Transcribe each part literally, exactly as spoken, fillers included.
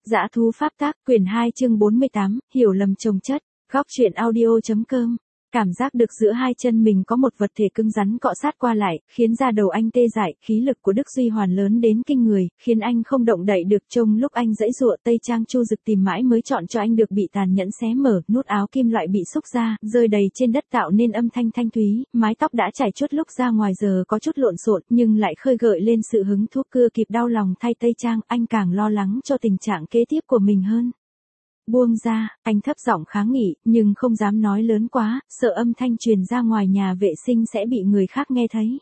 Dã thú pháp tác, quyển hai chương bốn mươi tám, hiểu lầm chồng chất, góc truyện audio.com. Cảm giác được giữa hai chân mình có một vật thể cứng rắn cọ sát qua lại, khiến da đầu anh tê dại, khí lực của Đức Duy Hoàn lớn đến kinh người, khiến anh không động đậy được. Trông lúc anh giãy giụa, Tây Trang Chu Dực tìm mãi mới chọn cho anh được bị tàn nhẫn xé mở, nút áo kim loại bị xúc ra, rơi đầy trên đất tạo nên âm thanh thanh thúy, mái tóc đã chảy chuốt lúc ra ngoài giờ có chút lộn xộn, nhưng lại khơi gợi lên sự hứng thú. Cưa kịp đau lòng thay Tây Trang, anh càng lo lắng cho tình trạng kế tiếp của mình hơn. Buông ra, anh thấp giọng kháng nghị, nhưng không dám nói lớn quá, sợ âm thanh truyền ra ngoài nhà vệ sinh sẽ bị người khác nghe thấy.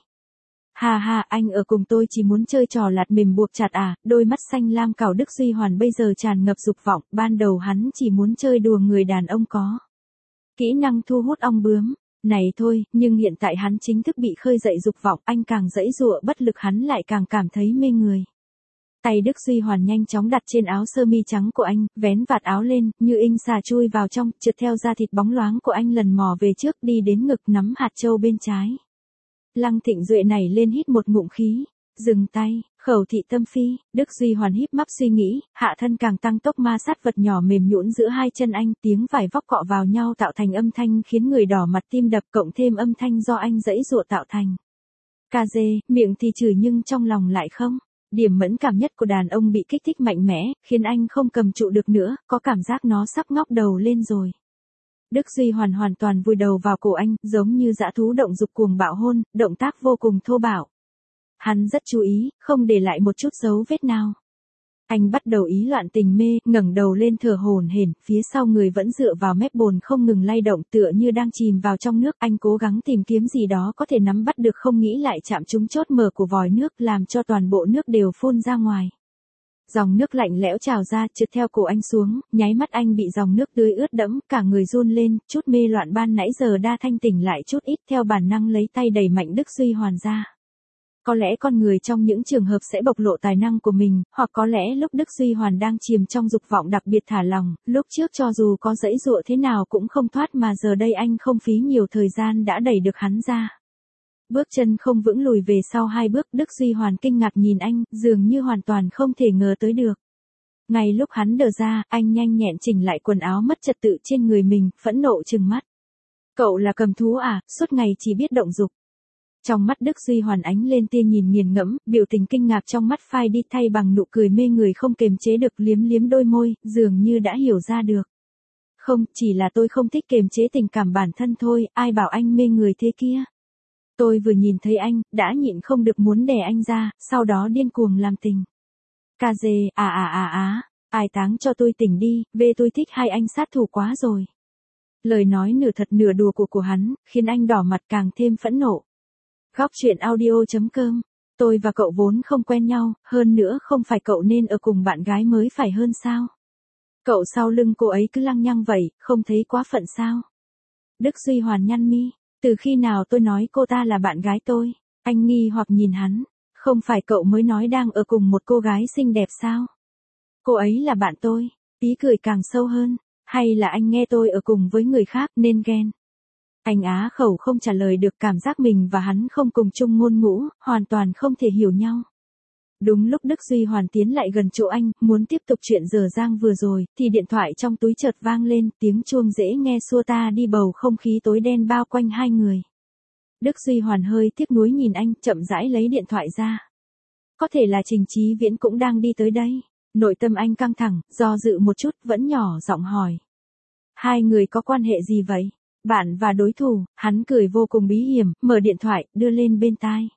Hà hà, anh ở cùng tôi chỉ muốn chơi trò lạt mềm buộc chặt à? Đôi mắt xanh lam cào Đức Duy Hoàn bây giờ tràn ngập dục vọng, ban đầu hắn chỉ muốn chơi đùa người đàn ông có kỹ năng thu hút ong bướm này thôi, nhưng hiện tại hắn chính thức bị khơi dậy dục vọng, anh càng giãy giụa bất lực hắn lại càng cảm thấy mê người. Tay Đức Duy Hoàn nhanh chóng đặt trên áo sơ mi trắng của anh, vén vạt áo lên, như inh xà chui vào trong, trượt theo da thịt bóng loáng của anh lần mò về trước, đi đến ngực nắm hạt châu bên trái. Lăng Thịnh Duệ nảy lên hít một ngụm khí, dừng tay, khẩu thị tâm phi. Đức Duy Hoàn híp mắt suy nghĩ, hạ thân càng tăng tốc ma sát vật nhỏ mềm nhũn giữa hai chân anh, tiếng vải vóc cọ vào nhau tạo thành âm thanh khiến người đỏ mặt tim đập, cộng thêm âm thanh do anh giãy giụa tạo thành. Cà dê, miệng thì chửi nhưng trong lòng lại không. Điểm mẫn cảm nhất của đàn ông bị kích thích mạnh mẽ, khiến anh không cầm trụ được nữa, có cảm giác nó sắp ngóc đầu lên rồi. Đức Duy Hoàn hoàn toàn vùi đầu vào cổ anh, giống như dã thú động dục cuồng bạo hôn, động tác vô cùng thô bạo. Hắn rất chú ý, không để lại một chút dấu vết nào. Anh bắt đầu ý loạn tình mê, ngẩng đầu lên thở hổn hển, phía sau người vẫn dựa vào mép bồn không ngừng lay động tựa như đang chìm vào trong nước. Anh cố gắng tìm kiếm gì đó có thể nắm bắt được, không nghĩ lại chạm trúng chốt mở của vòi nước, làm cho toàn bộ nước đều phun ra ngoài. Dòng nước lạnh lẽo trào ra, trượt theo cổ anh xuống, nháy mắt anh bị dòng nước tưới ướt đẫm, cả người run lên, chút mê loạn ban nãy giờ đa thanh tỉnh lại chút ít, theo bản năng lấy tay đẩy mạnh Đức Duy Hoàn ra. Có lẽ con người trong những trường hợp sẽ bộc lộ tài năng của mình, hoặc có lẽ lúc Đức Duy Hoàn đang chìm trong dục vọng đặc biệt thả lỏng, lúc trước cho dù có giãy giụa thế nào cũng không thoát, mà giờ đây anh không phí nhiều thời gian đã đẩy được hắn ra. Bước chân không vững lùi về sau hai bước, Đức Duy Hoàn kinh ngạc nhìn anh, dường như hoàn toàn không thể ngờ tới được. Ngay lúc hắn đờ ra, anh nhanh nhẹn chỉnh lại quần áo mất trật tự trên người mình, phẫn nộ trừng mắt. Cậu là cầm thú à, suốt ngày chỉ biết động dục. Trong mắt Đức Duy Hoàn ánh lên tia nhìn nghiền ngẫm, biểu tình kinh ngạc trong mắt phai đi thay bằng nụ cười mê người không kềm chế được, liếm liếm đôi môi, dường như đã hiểu ra được. Không, chỉ là tôi không thích kềm chế tình cảm bản thân thôi, ai bảo anh mê người thế kia. Tôi vừa nhìn thấy anh, đã nhịn không được muốn đè anh ra, sau đó điên cuồng làm tình. Cà dê, à à à á, ai táng cho tôi tỉnh đi, về tôi thích hai anh sát thủ quá rồi. Lời nói nửa thật nửa đùa của của hắn, khiến anh đỏ mặt càng thêm phẫn nộ. Góc truyện audio.com. Tôi và cậu vốn không quen nhau, hơn nữa không phải cậu nên ở cùng bạn gái mới phải hơn sao? Cậu sau lưng cô ấy cứ lăng nhăng vậy, không thấy quá phận sao? Đức Duy Hoàn nhăn mi, từ khi nào tôi nói cô ta là bạn gái tôi? Anh nghi hoặc nhìn hắn, không phải cậu mới nói đang ở cùng một cô gái xinh đẹp sao? Cô ấy là bạn tôi, tí cười càng sâu hơn, hay là anh nghe tôi ở cùng với người khác nên ghen? Anh á khẩu không trả lời được, cảm giác mình và hắn không cùng chung ngôn ngữ, hoàn toàn không thể hiểu nhau. Đúng lúc Đức Duy Hoàn tiến lại gần chỗ anh, muốn tiếp tục chuyện dở dang vừa rồi, thì điện thoại trong túi chợt vang lên, tiếng chuông dễ nghe xua ta đi bầu không khí tối đen bao quanh hai người. Đức Duy Hoàn hơi tiếc nuối nhìn anh, chậm rãi lấy điện thoại ra. Có thể là Trình Chí Viễn cũng đang đi tới đây. Nội tâm anh căng thẳng, do dự một chút, vẫn nhỏ giọng hỏi. Hai người có quan hệ gì vậy? Bạn và đối thủ, hắn cười vô cùng bí hiểm, mở điện thoại, đưa lên bên tai.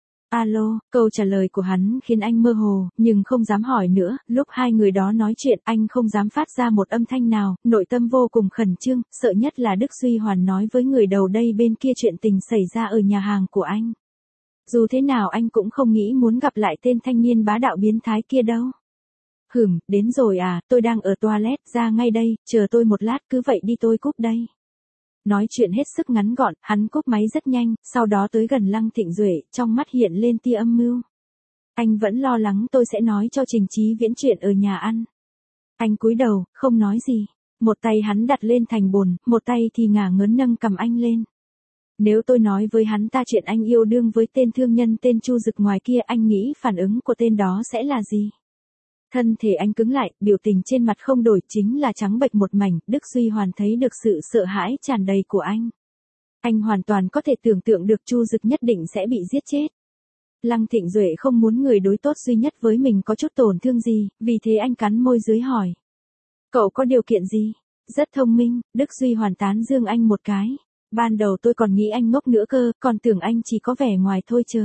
Alo, câu trả lời của hắn khiến anh mơ hồ, nhưng không dám hỏi nữa, lúc hai người đó nói chuyện anh không dám phát ra một âm thanh nào, nội tâm vô cùng khẩn trương, sợ nhất là Đức Duy Hoàn nói với người đầu đây bên kia chuyện tình xảy ra ở nhà hàng của anh. Dù thế nào anh cũng không nghĩ muốn gặp lại tên thanh niên bá đạo biến thái kia đâu. Hửm, đến rồi à, tôi đang ở toilet, ra ngay đây, chờ tôi một lát, cứ vậy đi tôi cúp đây. Nói chuyện hết sức ngắn gọn, hắn cúp máy rất nhanh, sau đó tới gần Lăng Thịnh Duệ, trong mắt hiện lên tia âm mưu. Anh vẫn lo lắng tôi sẽ nói cho Trình Chí Viễn chuyện ở nhà ăn. Anh cúi đầu, không nói gì. Một tay hắn đặt lên thành bồn, một tay thì ngả ngớn nâng cầm anh lên. Nếu tôi nói với hắn ta chuyện anh yêu đương với tên thương nhân tên Chu Dực ngoài kia, anh nghĩ phản ứng của tên đó sẽ là gì? Thân thể anh cứng lại, biểu tình trên mặt không đổi, chính là trắng bệch một mảnh. Đức Duy Hoàn thấy được sự sợ hãi tràn đầy của anh. Anh hoàn toàn có thể tưởng tượng được Chu Dực nhất định sẽ bị giết chết. Lăng Thịnh Duệ không muốn người đối tốt duy nhất với mình có chút tổn thương gì, vì thế anh cắn môi dưới hỏi. Cậu có điều kiện gì? Rất thông minh, Đức Duy Hoàn tán dương anh một cái. Ban đầu tôi còn nghĩ anh ngốc nữa cơ, còn tưởng anh chỉ có vẻ ngoài thôi chớ.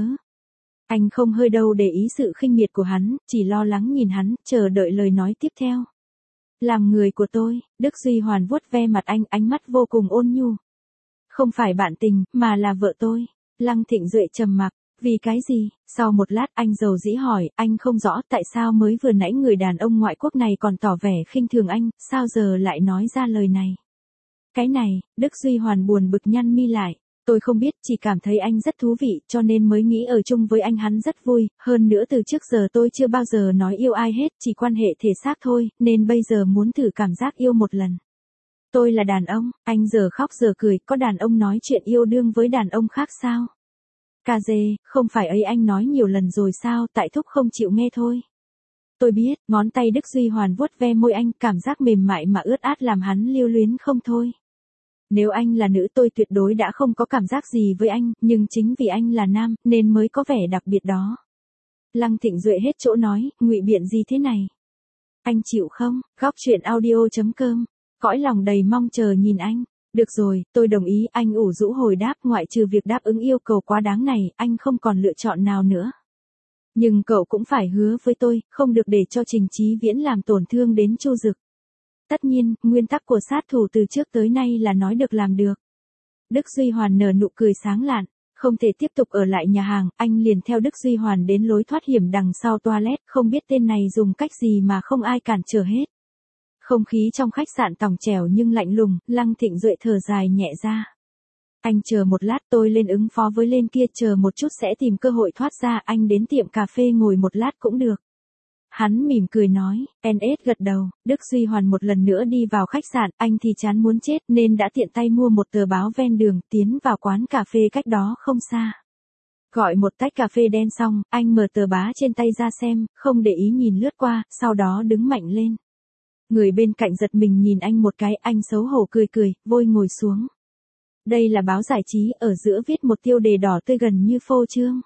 Anh không hơi đâu để ý sự khinh miệt của hắn, chỉ lo lắng nhìn hắn, chờ đợi lời nói tiếp theo. Làm người của tôi, Đức Duy Hoàn vuốt ve mặt anh, ánh mắt vô cùng ôn nhu. Không phải bạn tình, mà là vợ tôi. Lăng Thịnh Duệ trầm mặc. Vì cái gì? Sau một lát anh dầu dĩ hỏi, anh không rõ tại sao mới vừa nãy người đàn ông ngoại quốc này còn tỏ vẻ khinh thường anh, sao giờ lại nói ra lời này. Cái này, Đức Duy Hoàn buồn bực nhăn mi lại. Tôi không biết, chỉ cảm thấy anh rất thú vị, cho nên mới nghĩ ở chung với anh hắn rất vui, hơn nữa từ trước giờ tôi chưa bao giờ nói yêu ai hết, chỉ quan hệ thể xác thôi, nên bây giờ muốn thử cảm giác yêu một lần. Tôi là đàn ông, anh giờ khóc giờ cười, có đàn ông nói chuyện yêu đương với đàn ông khác sao? Cà dê, không phải ấy anh nói nhiều lần rồi sao, tại thúc không chịu nghe thôi. Tôi biết, ngón tay Đức Duy Hoàn vuốt ve môi anh, cảm giác mềm mại mà ướt át làm hắn lưu luyến không thôi. Nếu anh là nữ tôi tuyệt đối đã không có cảm giác gì với anh, nhưng chính vì anh là nam, nên mới có vẻ đặc biệt đó. Lăng Thịnh Duệ hết chỗ nói, ngụy biện gì thế này? Anh chịu không? Góc truyện audio chấm com. Cõi lòng đầy mong chờ nhìn anh. Được rồi, tôi đồng ý, anh ủ rũ hồi đáp, ngoại trừ việc đáp ứng yêu cầu quá đáng này, anh không còn lựa chọn nào nữa. Nhưng cậu cũng phải hứa với tôi, không được để cho Trình Chí Viễn làm tổn thương đến Chu Dực. Tất nhiên, nguyên tắc của sát thủ từ trước tới nay là nói được làm được. Đức Duy Hoàn nở nụ cười sáng lạn, không thể tiếp tục ở lại nhà hàng, anh liền theo Đức Duy Hoàn đến lối thoát hiểm đằng sau toilet, không biết tên này dùng cách gì mà không ai cản trở hết. Không khí trong khách sạn tòng trẻo nhưng lạnh lùng, Lăng Thịnh Duệ thở dài nhẹ ra. Anh chờ một lát, tôi lên ứng phó với lên kia, chờ một chút sẽ tìm cơ hội thoát ra, anh đến tiệm cà phê ngồi một lát cũng được. Hắn mỉm cười nói, en ét gật đầu, Đức Duy Hoàn một lần nữa đi vào khách sạn, anh thì chán muốn chết nên đã tiện tay mua một tờ báo ven đường, tiến vào quán cà phê cách đó không xa. Gọi một tách cà phê đen xong, anh mở tờ báo trên tay ra xem, không để ý nhìn lướt qua, sau đó đứng mạnh lên. Người bên cạnh giật mình nhìn anh một cái, anh xấu hổ cười cười, vội ngồi xuống. Đây là báo giải trí, ở giữa viết một tiêu đề đỏ tươi gần như phô trương.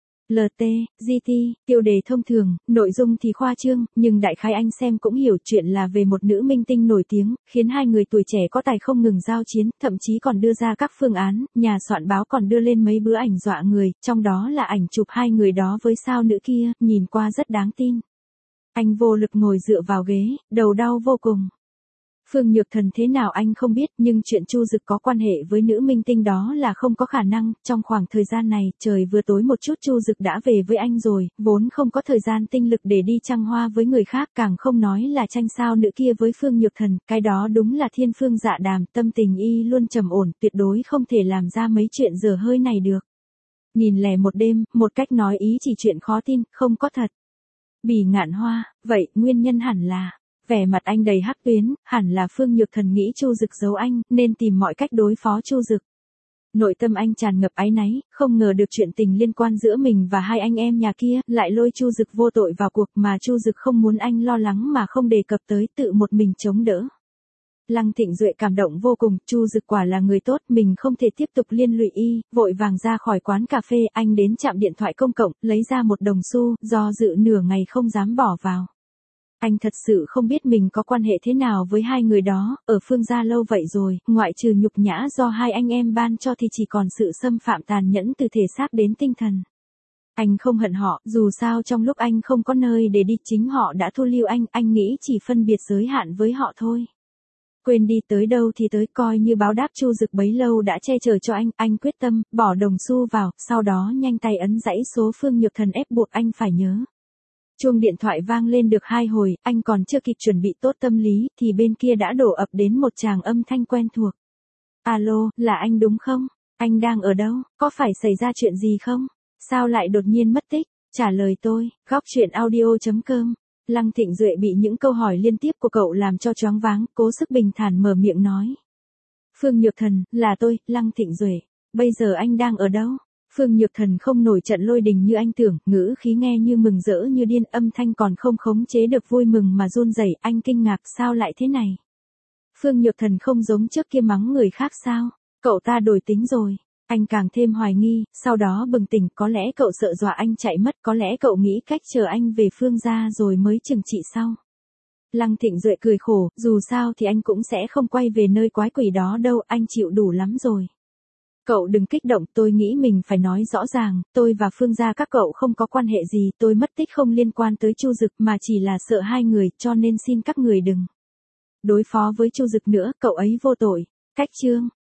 lờ tê, giê tê, tiêu đề thông thường, nội dung thì khoa trương, nhưng đại khái anh xem cũng hiểu, chuyện là về một nữ minh tinh nổi tiếng, khiến hai người tuổi trẻ có tài không ngừng giao chiến, thậm chí còn đưa ra các phương án, nhà soạn báo còn đưa lên mấy bữa ảnh dọa người, trong đó là ảnh chụp hai người đó với sao nữ kia, nhìn qua rất đáng tin. Anh vô lực ngồi dựa vào ghế, đầu đau vô cùng. Phương Nhược Thần thế nào anh không biết, nhưng chuyện Chu Dực có quan hệ với nữ minh tinh đó là không có khả năng. Trong khoảng thời gian này, trời vừa tối một chút Chu Dực đã về với anh rồi, vốn không có thời gian tinh lực để đi trăng hoa với người khác, càng không nói là tranh sao nữ kia với Phương Nhược Thần, cái đó đúng là thiên phương dạ đàm, tâm tình y luôn trầm ổn, tuyệt đối không thể làm ra mấy chuyện dở hơi này được. Nghìn lẻ một đêm, một cách nói ý chỉ chuyện khó tin, không có thật. Bỉ Ngạn Hoa, vậy nguyên nhân hẳn là, vẻ mặt anh đầy hắc tuyến, hẳn là Phương Nhược Thần nghĩ Chu Dực giấu anh, nên tìm mọi cách đối phó Chu Dực. Nội tâm anh tràn ngập áy náy, không ngờ được chuyện tình liên quan giữa mình và hai anh em nhà kia, lại lôi Chu Dực vô tội vào cuộc, mà Chu Dực không muốn anh lo lắng mà không đề cập tới, tự một mình chống đỡ. Lăng Thịnh Duệ cảm động vô cùng, Chu Dực quả là người tốt, mình không thể tiếp tục liên lụy y, vội vàng ra khỏi quán cà phê, anh đến trạm điện thoại công cộng, lấy ra một đồng xu, do dự nửa ngày không dám bỏ vào. Anh thật sự không biết mình có quan hệ thế nào với hai người đó, ở Phương gia lâu vậy rồi, ngoại trừ nhục nhã do hai anh em ban cho thì chỉ còn sự xâm phạm tàn nhẫn từ thể xác đến tinh thần. Anh không hận họ, dù sao trong lúc anh không có nơi để đi, chính họ đã thu lưu anh, anh nghĩ chỉ phân biệt giới hạn với họ thôi. Quên đi, tới đâu thì tới, coi như báo đáp Chu Dực bấy lâu đã che chở cho anh, anh quyết tâm, bỏ đồng xu vào, sau đó nhanh tay ấn dãy số Phương Nhược Thần ép buộc anh phải nhớ. Chuông điện thoại vang lên được hai hồi, anh còn chưa kịp chuẩn bị tốt tâm lý, thì bên kia đã đổ ập đến một tràng âm thanh quen thuộc. Alo, là anh đúng không? Anh đang ở đâu? Có phải xảy ra chuyện gì không? Sao lại đột nhiên mất tích? Trả lời tôi, góc truyện audio chấm com. Lăng Thịnh Duệ bị những câu hỏi liên tiếp của cậu làm cho choáng váng, cố sức bình thản mở miệng nói. Phương Nhược Thần, là tôi, Lăng Thịnh Duệ. Bây giờ anh đang ở đâu? Phương Nhược Thần không nổi trận lôi đình như anh tưởng, ngữ khí nghe như mừng rỡ như điên, âm thanh còn không khống chế được vui mừng mà run rẩy. Anh kinh ngạc, sao lại thế này? Phương Nhược Thần không giống trước kia mắng người khác sao? Cậu ta đổi tính rồi. Anh càng thêm hoài nghi, sau đó bừng tỉnh, có lẽ cậu sợ dọa anh chạy mất, có lẽ cậu nghĩ cách chờ anh về Phương gia rồi mới trừng trị sau. Lăng Thịnh Duệ cười khổ, dù sao thì anh cũng sẽ không quay về nơi quái quỷ đó đâu, anh chịu đủ lắm rồi. Cậu đừng kích động, tôi nghĩ mình phải nói rõ ràng, tôi và Phương gia các cậu không có quan hệ gì, tôi mất tích không liên quan tới Chu Dực mà chỉ là sợ hai người, cho nên xin các người đừng đối phó với Chu Dực nữa, cậu ấy vô tội. Cách chương